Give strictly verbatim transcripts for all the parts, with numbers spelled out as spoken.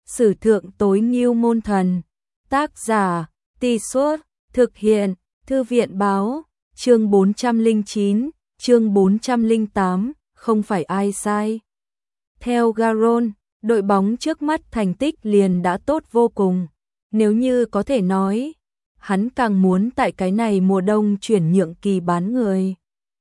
Sử thượng tối ngưu môn thần. Tác giả, Tì Suốt, thực hiện, Thư viện báo, chương bốn trăm lẻ chín, chương bốn trăm lẻ tám, không phải ai sai. Theo Garon, đội bóng trước mắt thành tích liền đã tốt vô cùng. Nếu như có thể nói, hắn càng muốn tại cái này mùa đông chuyển nhượng kỳ bán người,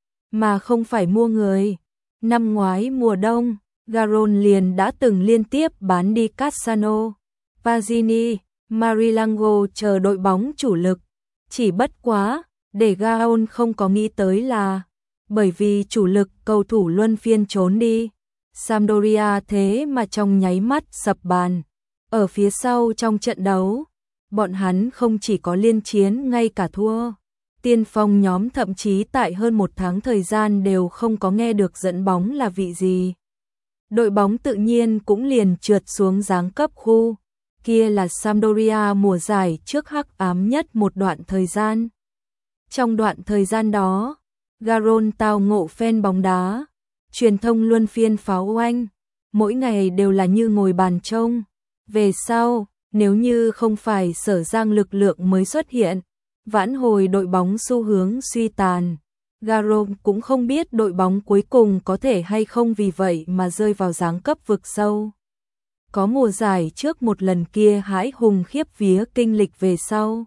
mà không phải mua người. Năm ngoái mùa đông, Garon liền đã từng liên tiếp bán đi Cassano, Pazini, Marilango chờ đội bóng chủ lực. Chỉ bất quá, để Garon không có nghĩ tới là, bởi vì chủ lực cầu thủ luân phiên trốn đi, Sampdoria thế mà trong nháy mắt sập bàn. Ở phía sau trong trận đấu, bọn hắn không chỉ có liên chiến ngay cả thua. Tiên phong nhóm thậm chí tại hơn một tháng thời gian đều không có nghe được dẫn bóng là vị gì. Đội bóng tự nhiên cũng liền trượt xuống giáng cấp khu. Kia là Sampdoria mùa giải trước hắc ám nhất một đoạn thời gian. Trong đoạn thời gian đó, Garon tao ngộ fan bóng đá, truyền thông luân phiên pháo oanh, mỗi ngày đều là như ngồi bàn trông. Về sau, nếu như không phải Sở Giang lực lượng mới xuất hiện, vãn hồi đội bóng xu hướng suy tàn, Garon cũng không biết đội bóng cuối cùng có thể hay không vì vậy mà rơi vào giáng cấp vực sâu. Có mùa giải trước một lần kia hãi hùng khiếp vía kinh lịch về sau,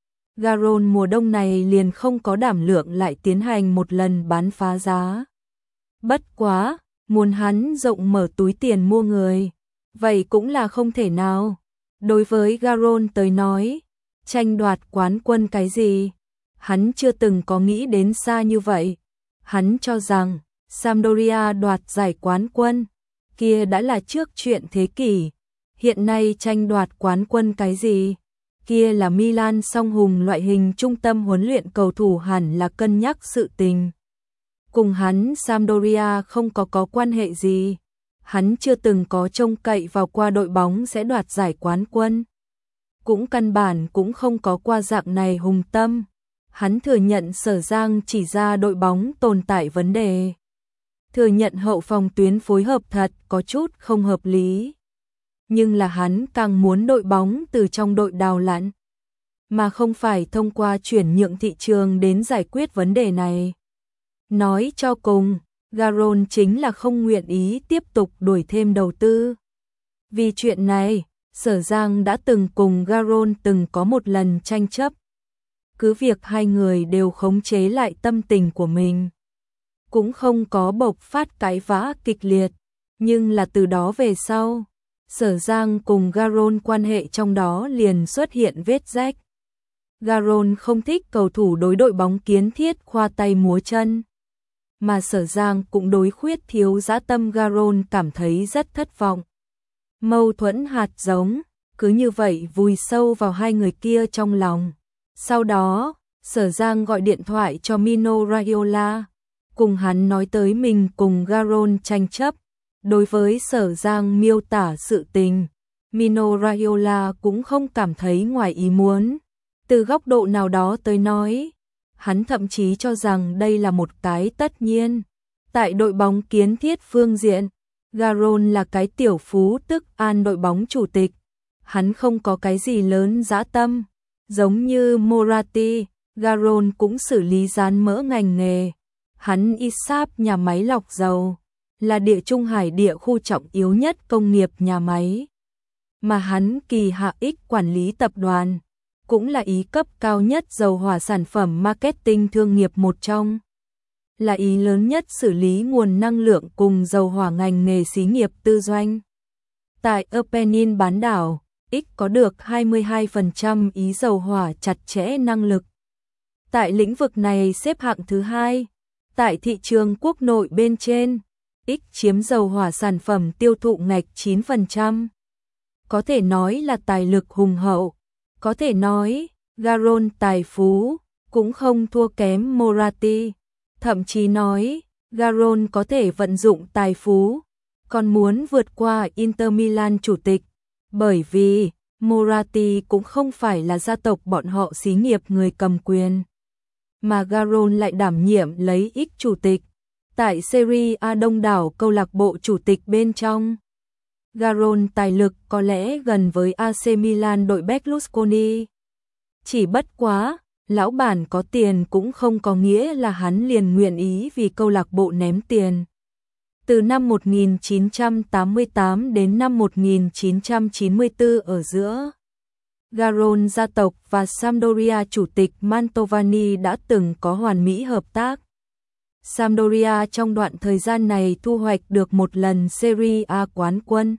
Garon mùa đông này liền không có đảm lượng lại tiến hành một lần bán phá giá. Bất quá, muốn hắn rộng mở túi tiền mua người, vậy cũng là không thể nào. Đối với Garon tới nói, tranh đoạt quán quân cái gì, hắn chưa từng có nghĩ đến xa như vậy. Hắn cho rằng Sampdoria đoạt giải quán quân, kia đã là trước chuyện thế kỷ. Hiện nay tranh đoạt quán quân cái gì, kia là Milan song hùng loại hình trung tâm huấn luyện cầu thủ hẳn là cân nhắc sự tình. Cùng hắn Sampdoria không có có quan hệ gì. Hắn chưa từng có trông cậy vào qua đội bóng sẽ đoạt giải quán quân. Cũng căn bản cũng không có qua dạng này hùng tâm. Hắn thừa nhận Sở Giang chỉ ra đội bóng tồn tại vấn đề. Thừa nhận hậu phòng tuyến phối hợp thật có chút không hợp lý. Nhưng là hắn càng muốn đội bóng từ trong đội đào lặn, mà không phải thông qua chuyển nhượng thị trường đến giải quyết vấn đề này. Nói cho cùng, Garon chính là không nguyện ý tiếp tục đuổi thêm đầu tư. Vì chuyện này, Sở Giang đã từng cùng Garon từng có một lần tranh chấp. Cứ việc hai người đều khống chế lại tâm tình của mình, cũng không có bộc phát cãi vã kịch liệt, nhưng là từ đó về sau, Sở Giang cùng Garon quan hệ trong đó liền xuất hiện vết rách. Garon không thích cầu thủ đối đội bóng kiến thiết khoa tay múa chân, mà Sở Giang cũng đối khuyết thiếu dã tâm Garon cảm thấy rất thất vọng. Mâu thuẫn hạt giống, cứ như vậy vùi sâu vào hai người kia trong lòng. Sau đó, Sở Giang gọi điện thoại cho Mino Raiola, cùng hắn nói tới mình cùng Garon tranh chấp. Đối với Sở Giang miêu tả sự tình, Mino Raiola cũng không cảm thấy ngoài ý muốn. Từ góc độ nào đó tới nói, hắn thậm chí cho rằng đây là một cái tất nhiên. Tại đội bóng kiến thiết phương diện, Garon là cái tiểu phú tức an đội bóng chủ tịch. Hắn không có cái gì lớn dã tâm. Giống như Moratti, Garon cũng xử lý rán mỡ ngành nghề. Hắn i ét a pê nhà máy lọc dầu, là địa Trung Hải địa khu trọng yếu nhất công nghiệp nhà máy. Mà hắn Kỳ Hạ X quản lý tập đoàn, cũng là ý cấp cao nhất dầu hỏa sản phẩm marketing thương nghiệp một trong. Là ý lớn nhất xử lý nguồn năng lượng cùng dầu hỏa ngành nghề xí nghiệp tư doanh. Tại Apennine bán đảo, X có được hai mươi hai phần trăm ý dầu hỏa chặt chẽ năng lực. Tại lĩnh vực này xếp hạng thứ hai. Tại thị trường quốc nội bên trên, X chiếm dầu hỏa sản phẩm tiêu thụ ngạch chín phần trăm. Có thể nói là tài lực hùng hậu. Có thể nói, Garon tài phú, cũng không thua kém Moratti. Thậm chí nói, Garon có thể vận dụng tài phú, còn muốn vượt qua Inter Milan chủ tịch. Bởi vì, Moratti cũng không phải là gia tộc bọn họ xí nghiệp người cầm quyền, mà Garon lại đảm nhiệm lấy X chủ tịch. Tại Serie A đông đảo câu lạc bộ chủ tịch bên trong, Garron tài lực có lẽ gần với a xê Milan đội Berlusconi. Chỉ bất quá, lão bản có tiền cũng không có nghĩa là hắn liền nguyện ý vì câu lạc bộ ném tiền. Từ năm một nghìn chín trăm tám mươi tám đến năm một nghìn chín trăm chín mươi tư ở giữa, Garron gia tộc và Sampdoria chủ tịch Mantovani đã từng có hoàn mỹ hợp tác. Sampdoria trong đoạn thời gian này thu hoạch được một lần Serie A quán quân,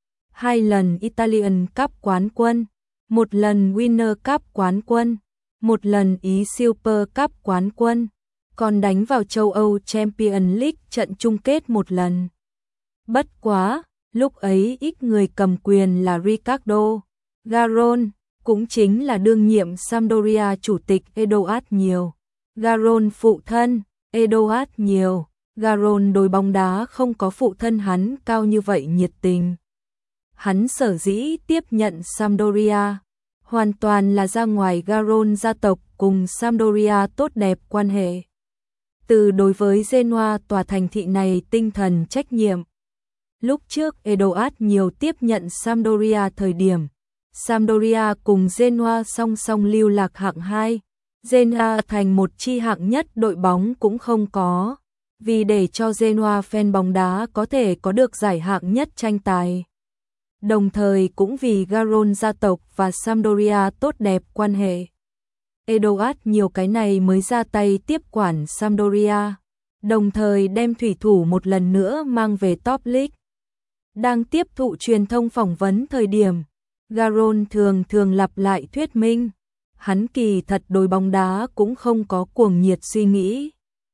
hai lần Italian Cup quán quân, một lần Winner Cup quán quân, một lần Ý Super Cup quán quân, còn đánh vào châu Âu Champions League trận chung kết một lần. Bất quá, lúc ấy ít người cầm quyền là Ricardo Garron, cũng chính là đương nhiệm Sampdoria chủ tịch Edoardo Nhiều. Garron phụ thân, Edoardo Nhiều. Garron đối bóng đá không có phụ thân hắn cao như vậy nhiệt tình. Hắn sở dĩ tiếp nhận Sampdoria, hoàn toàn là ra ngoài Garron gia tộc cùng Sampdoria tốt đẹp quan hệ. Từ đối với Genoa tòa thành thị này tinh thần trách nhiệm. Lúc trước Edoardo Nhiều tiếp nhận Sampdoria thời điểm, Sampdoria cùng Genoa song song lưu lạc hạng hai, Genoa thành một chi hạng nhất đội bóng cũng không có, vì để cho Genoa fan bóng đá có thể có được giải hạng nhất tranh tài. Đồng thời cũng vì Garron gia tộc và Sampdoria tốt đẹp quan hệ. Edoardo Nhiều cái này mới ra tay tiếp quản Sampdoria, đồng thời đem thủy thủ một lần nữa mang về top league. Đang tiếp thụ truyền thông phỏng vấn thời điểm, Garron thường thường lặp lại thuyết minh, hắn kỳ thật đối bóng đá cũng không có cuồng nhiệt suy nghĩ.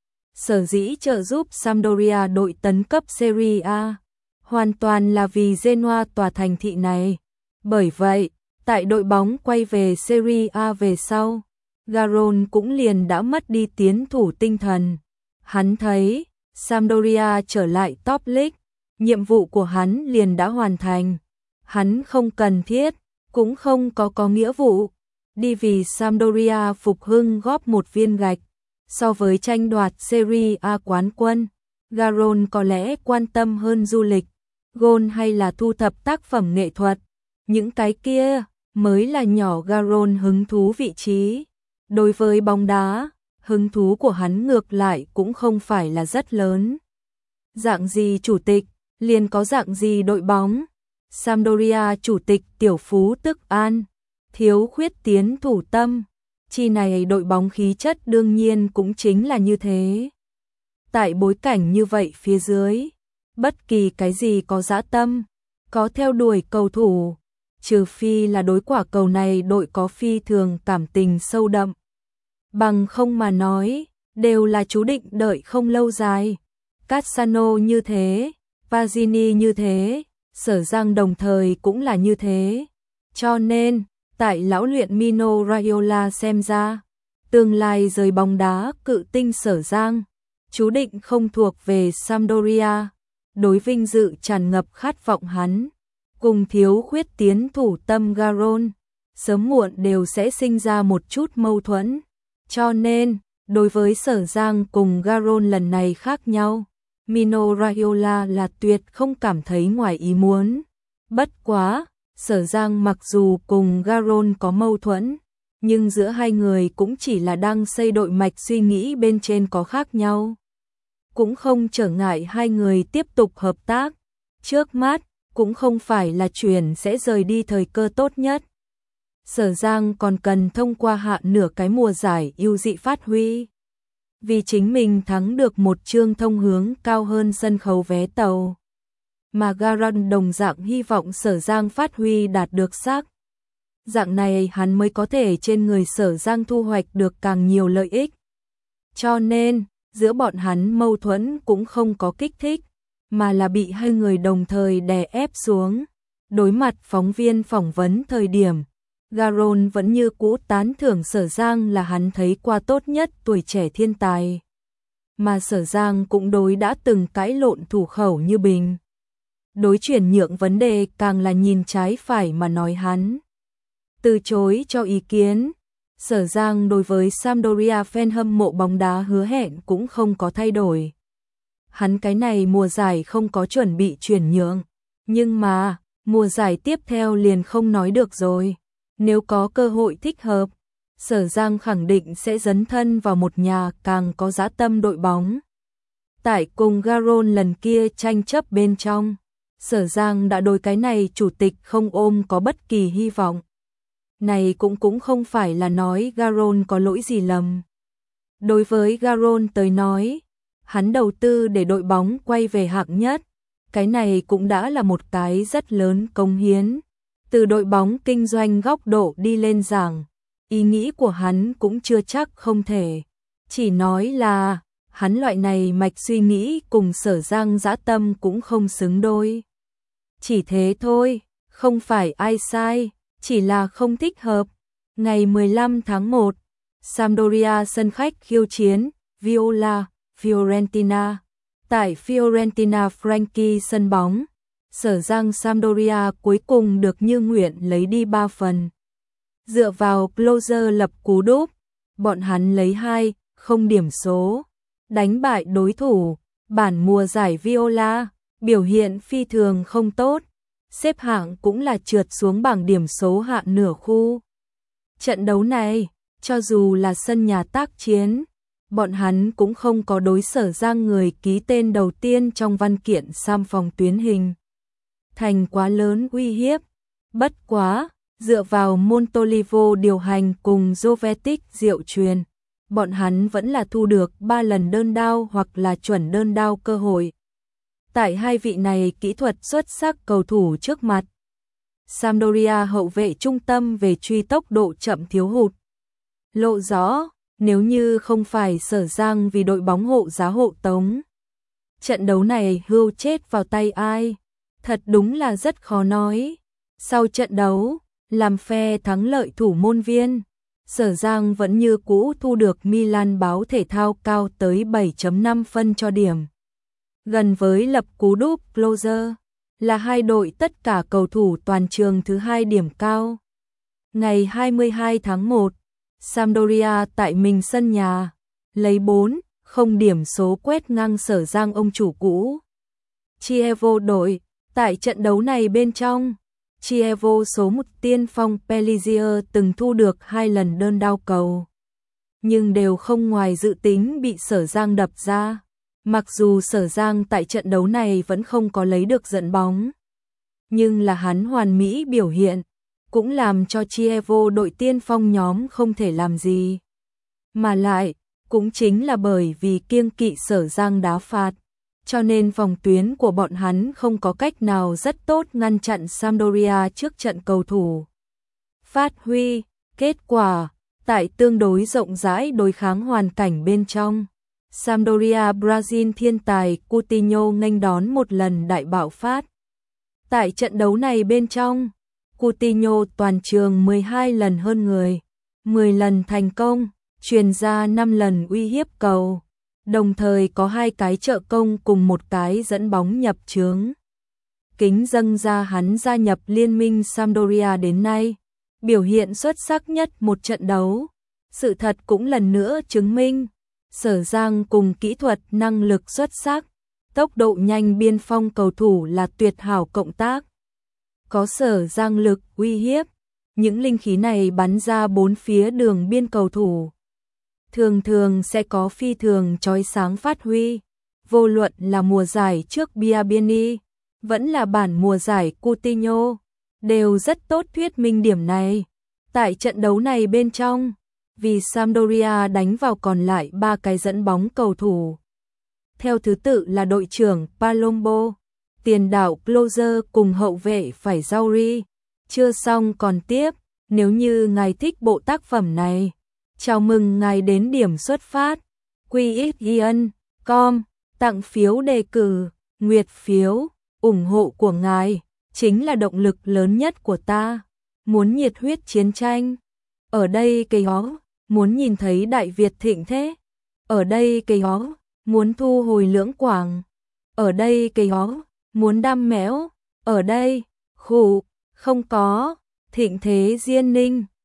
Sở dĩ trợ giúp Sampdoria đội tấn cấp Serie A, hoàn toàn là vì Genoa tòa thành thị này. Bởi vậy, tại đội bóng quay về Serie A về sau, Garron cũng liền đã mất đi tiến thủ tinh thần. Hắn thấy, Sampdoria trở lại top league, nhiệm vụ của hắn liền đã hoàn thành. Hắn không cần thiết, cũng không có có nghĩa vụ, đi vì Sampdoria phục hưng góp một viên gạch. So với tranh đoạt Serie A quán quân, Garron có lẽ quan tâm hơn du lịch, gôn hay là thu thập tác phẩm nghệ thuật. Những cái kia mới là nhỏ Garron hứng thú vị trí. Đối với bóng đá, hứng thú của hắn ngược lại cũng không phải là rất lớn. Dạng gì chủ tịch, liền có dạng gì đội bóng. Sampdoria chủ tịch tiểu phú tức an, thiếu khuyết tiến thủ tâm. Chi này đội bóng khí chất đương nhiên cũng chính là như thế. Tại bối cảnh như vậy phía dưới, bất kỳ cái gì có dã tâm, có theo đuổi cầu thủ, trừ phi là đối quả cầu này đội có phi thường cảm tình sâu đậm. Bằng không mà nói, đều là chú định đợi không lâu dài. Cassano như thế, Pagini như thế, Sở Giang đồng thời cũng là như thế. Cho nên, tại lão luyện Mino Raiola xem ra, tương lai rời bóng đá cự tinh Sở Giang, chú định không thuộc về Sampdoria. Đối vinh dự tràn ngập khát vọng hắn, cùng thiếu khuyết tiến thủ tâm Garron, sớm muộn đều sẽ sinh ra một chút mâu thuẫn. Cho nên, đối với Sở Giang cùng Garron lần này khác nhau, Mino Raiola là tuyệt không cảm thấy ngoài ý muốn. Bất quá, Sở Giang mặc dù cùng Garron có mâu thuẫn, nhưng giữa hai người cũng chỉ là đang xây đội mạch suy nghĩ bên trên có khác nhau. Cũng không trở ngại hai người tiếp tục hợp tác. Trước mắt, cũng không phải là chuyển sẽ rời đi thời cơ tốt nhất. Sở Giang còn cần thông qua hạ nửa cái mùa giải ưu dị phát huy. Vì chính mình thắng được một chương thông hướng cao hơn sân khấu vé tàu. Mà Garron đồng dạng hy vọng Sở Giang phát huy đạt được sắc. Dạng này hắn mới có thể trên người Sở Giang thu hoạch được càng nhiều lợi ích. Cho nên, giữa bọn hắn mâu thuẫn cũng không có kích thích, mà là bị hai người đồng thời đè ép xuống. Đối mặt phóng viên phỏng vấn thời điểm, Garron vẫn như cũ tán thưởng Sở Giang là hắn thấy qua tốt nhất tuổi trẻ thiên tài. Mà Sở Giang cũng đối đã từng cãi lộn thủ khẩu như bình. Đối chuyển nhượng vấn đề càng là nhìn trái phải mà nói hắn. Từ chối cho ý kiến, Sở Giang đối với Sampdoria fan hâm mộ bóng đá hứa hẹn cũng không có thay đổi. Hắn cái này mùa giải không có chuẩn bị chuyển nhượng, Nhưng mà, mùa giải tiếp theo liền không nói được rồi. Nếu có cơ hội thích hợp, Sở Giang khẳng định sẽ dấn thân vào một nhà càng có dã tâm đội bóng. Tại cùng Garon lần kia tranh chấp bên trong, Sở Giang đã đối cái này chủ tịch không ôm có bất kỳ hy vọng. Này cũng cũng không phải là nói Garon có lỗi gì lầm. Đối với Garon tới nói, hắn đầu tư để đội bóng quay về hạng nhất, cái này cũng đã là một cái rất lớn cống hiến. Từ đội bóng kinh doanh góc độ đi lên giảng, ý nghĩ của hắn cũng chưa chắc không thể. Chỉ nói là, hắn loại này mạch suy nghĩ cùng Sở Giang dã tâm cũng không xứng đôi. Chỉ thế thôi, không phải ai sai, chỉ là không thích hợp. Ngày mười lăm tháng một, Sampdoria sân khách khiêu chiến Viola, Fiorentina. Tại Fiorentina Franchi sân bóng, Sở Giang Sampdoria cuối cùng được như nguyện lấy đi ba phần. Dựa vào closer lập cú đúp, bọn hắn lấy hai không điểm số, đánh bại đối thủ. Bản mùa giải Viola, biểu hiện phi thường không tốt, xếp hạng cũng là trượt xuống bảng điểm số hạ nửa khu. Trận đấu này, cho dù là sân nhà tác chiến, bọn hắn cũng không có đối Sở Giang người ký tên đầu tiên trong văn kiện Sam phòng tuyến hình thành quá lớn uy hiếp. Bất quá, dựa vào Montolivo điều hành cùng Jovetic diệu truyền, bọn hắn vẫn là thu được ba lần đơn đao hoặc là chuẩn đơn đao cơ hội. Tại hai vị này kỹ thuật xuất sắc cầu thủ trước mặt, Sampdoria hậu vệ trung tâm về truy tốc độ chậm thiếu hụt. Lộ rõ, nếu như không phải Sở Giang vì đội bóng hộ giá hộ tống, trận đấu này hưu chết vào tay ai, thật đúng là rất khó nói. Sau trận đấu, làm phe thắng lợi thủ môn viên, Sở Giang vẫn như cũ thu được Milan báo thể thao cao tới bảy phẩy năm phân cho điểm. Gần với lập cú đúp closer, là hai đội tất cả cầu thủ toàn trường thứ hai điểm cao. Ngày hai mươi hai tháng một, Sampdoria tại mình sân nhà, lấy bốn không điểm số quét ngang Sở Giang ông chủ cũ. Chievo đội, tại trận đấu này bên trong, Chievo số một tiên phong Pellissier từng thu được hai lần đơn đao cầu, nhưng đều không ngoài dự tính bị Sở Giang đập ra. Mặc dù Sở Giang tại trận đấu này vẫn không có lấy được dẫn bóng, nhưng là hắn hoàn mỹ biểu hiện, cũng làm cho Chievo đội tiên phong nhóm không thể làm gì. Mà lại, cũng chính là bởi vì kiêng kỵ Sở Giang đá phạt, cho nên phòng tuyến của bọn hắn không có cách nào rất tốt ngăn chặn Sampdoria trước trận cầu thủ. Phát huy, kết quả, tại tương đối rộng rãi đối kháng hoàn cảnh bên trong, Sampdoria Brazil thiên tài Coutinho nghênh đón một lần đại bạo phát. Tại trận đấu này bên trong, Coutinho toàn trường mười hai lần hơn người, mười lần thành công, truyền ra năm lần uy hiếp cầu, đồng thời có hai cái trợ công cùng một cái dẫn bóng nhập chướng. Kính dâng ra hắn gia nhập liên minh Sampdoria đến nay, biểu hiện xuất sắc nhất một trận đấu. Sự thật cũng lần nữa chứng minh, Sở Giang cùng kỹ thuật năng lực xuất sắc, tốc độ nhanh biên phong cầu thủ là tuyệt hảo cộng tác. Có Sở Giang lực uy hiếp, những linh khí này bắn ra bốn phía đường biên cầu thủ, thường thường sẽ có phi thường chói sáng phát huy. Vô luận là mùa giải trước Biabiany, vẫn là bản mùa giải Coutinho, đều rất tốt thuyết minh điểm này. Tại trận đấu này bên trong, vì Sampdoria đánh vào còn lại ba cái dẫn bóng cầu thủ, theo thứ tự là đội trưởng Palombo, tiền đạo Closer cùng hậu vệ phải Zauri. Chưa xong còn tiếp, nếu như ngài thích bộ tác phẩm này, chào mừng ngài đến điểm xuất phát quy x ian chấm com, tặng phiếu đề cử, nguyệt phiếu, ủng hộ của ngài chính là động lực lớn nhất của ta. Muốn nhiệt huyết chiến tranh, ở đây cây ó, muốn nhìn thấy Đại Việt thịnh thế, ở đây cây ó, muốn thu hồi Lưỡng Quảng, ở đây cây ó, muốn đam méo, ở đây, khủ, không có, thịnh thế Diên Ninh.